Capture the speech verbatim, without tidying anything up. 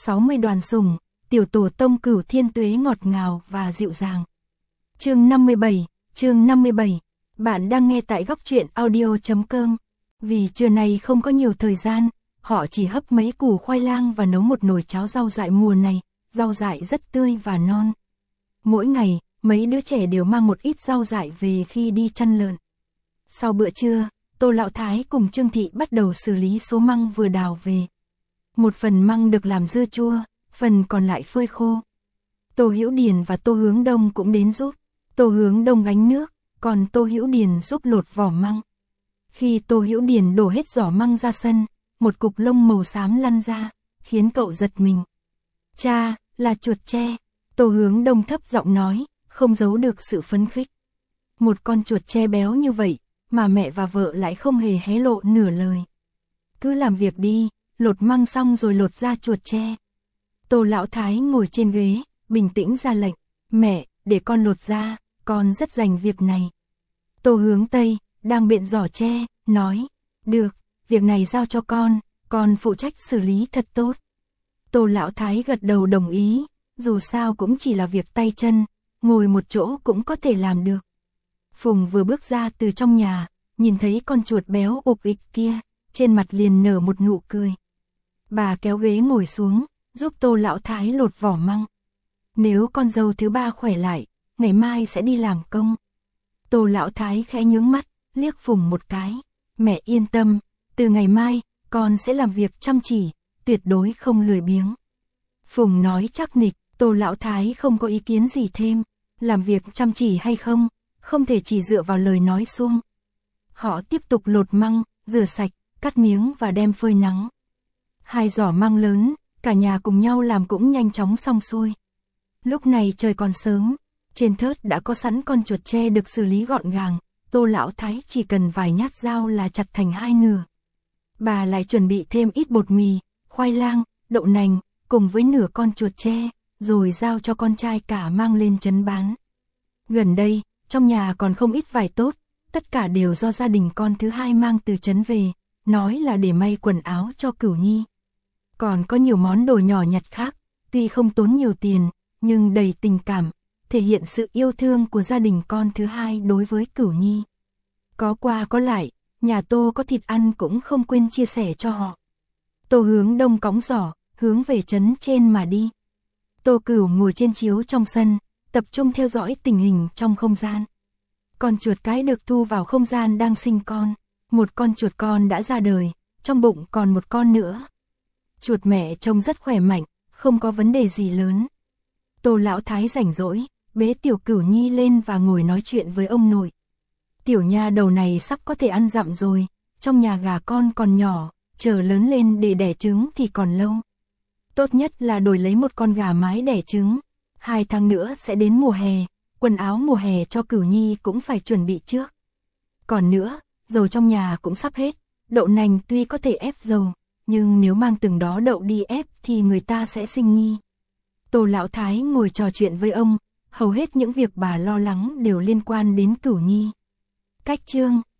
sáu mươi đoàn sủng, tiểu tổ tông Cửu Thiên Tuế ngọt ngào và dịu dàng. Chương năm mươi bảy, chương năm mươi bảy. Bạn đang nghe tại góc truyện audio chấm com. Vì trưa nay không có nhiều thời gian, họ chỉ hấp mấy củ khoai lang và nấu một nồi cháo rau dại mùa này, rau dại rất tươi và non. Mỗi ngày, mấy đứa trẻ đều mang một ít rau dại về khi đi chăn lợn. Sau bữa trưa, Tô Lão Thái cùng Trương Thị bắt đầu xử lý số măng vừa đào về. Một phần măng được làm dưa chua, phần còn lại phơi khô. Tô Hữu Điền và Tô Hướng Đông cũng đến giúp. Tô Hướng Đông gánh nước, còn Tô Hữu Điền giúp lột vỏ măng. Khi Tô Hữu Điền đổ hết giỏ măng ra sân, một cục lông màu xám lăn ra, khiến cậu giật mình. Cha, là chuột tre. Tô Hướng Đông thấp giọng nói, không giấu được sự phấn khích. Một con chuột tre béo như vậy, mà mẹ và vợ lại không hề hé lộ nửa lời. Cứ làm việc đi, lột măng xong rồi lột ra chuột tre. Tô Lão Thái ngồi trên ghế, bình tĩnh ra lệnh, mẹ, để con lột ra, con rất rành việc này. Tô Hướng Tây, đang bện giỏ tre, nói, được, việc này giao cho con, con phụ trách xử lý thật tốt. Tô Lão Thái gật đầu đồng ý, dù sao cũng chỉ là việc tay chân, ngồi một chỗ cũng có thể làm được. Phùng vừa bước ra từ trong nhà, nhìn thấy con chuột béo ục ịch kia, trên mặt liền nở một nụ cười. Bà kéo ghế ngồi xuống, giúp Tô Lão Thái lột vỏ măng. Nếu con dâu thứ ba khỏe lại, ngày mai sẽ đi làm công. Tô Lão Thái khẽ nhướng mắt, liếc Phùng một cái. Mẹ yên tâm, từ ngày mai, con sẽ làm việc chăm chỉ, tuyệt đối không lười biếng. Phùng nói chắc nịch, Tô Lão Thái không có ý kiến gì thêm. Làm việc chăm chỉ hay không, không thể chỉ dựa vào lời nói suông. Họ tiếp tục lột măng, rửa sạch, cắt miếng và đem phơi nắng. Hai giỏ măng lớn, cả nhà cùng nhau làm cũng nhanh chóng xong xuôi. Lúc này trời còn sớm, trên thớt đã có sẵn con chuột tre được xử lý gọn gàng, Tô Lão Thái chỉ cần vài nhát dao là chặt thành hai nửa. Bà lại chuẩn bị thêm ít bột mì, khoai lang, đậu nành, cùng với nửa con chuột tre, rồi giao cho con trai cả mang lên trấn bán. Gần đây, trong nhà còn không ít vải tốt, tất cả đều do gia đình con thứ hai mang từ trấn về, nói là để may quần áo cho Cửu Nhi. Còn có nhiều món đồ nhỏ nhặt khác, tuy không tốn nhiều tiền, nhưng đầy tình cảm, thể hiện sự yêu thương của gia đình con thứ hai đối với Cửu Nhi. Có qua có lại, nhà Tô có thịt ăn cũng không quên chia sẻ cho họ. Tô Hướng Đông cõng giỏ, hướng về trấn trên mà đi. Tô Cửu ngồi trên chiếu trong sân, tập trung theo dõi tình hình trong không gian. Con chuột cái được thu vào không gian đang sinh con. Một con chuột con đã ra đời, trong bụng còn một con nữa. Chuột mẹ trông rất khỏe mạnh, không có vấn đề gì lớn. Tô Lão Thái rảnh rỗi, bế tiểu Cửu Nhi lên và ngồi nói chuyện với ông nội. Tiểu nha đầu này sắp có thể ăn dặm rồi, trong nhà gà con còn nhỏ, chờ lớn lên để đẻ trứng thì còn lâu. Tốt nhất là đổi lấy một con gà mái đẻ trứng. Hai tháng nữa sẽ đến mùa hè, quần áo mùa hè cho Cửu Nhi cũng phải chuẩn bị trước. Còn nữa, dầu trong nhà cũng sắp hết, đậu nành tuy có thể ép dầu, nhưng nếu mang từng đó đậu đi ép thì người ta sẽ sinh nghi. Tô Lão Thái ngồi trò chuyện với ông, hầu hết những việc bà lo lắng đều liên quan đến Cửu Nhi. Cách chương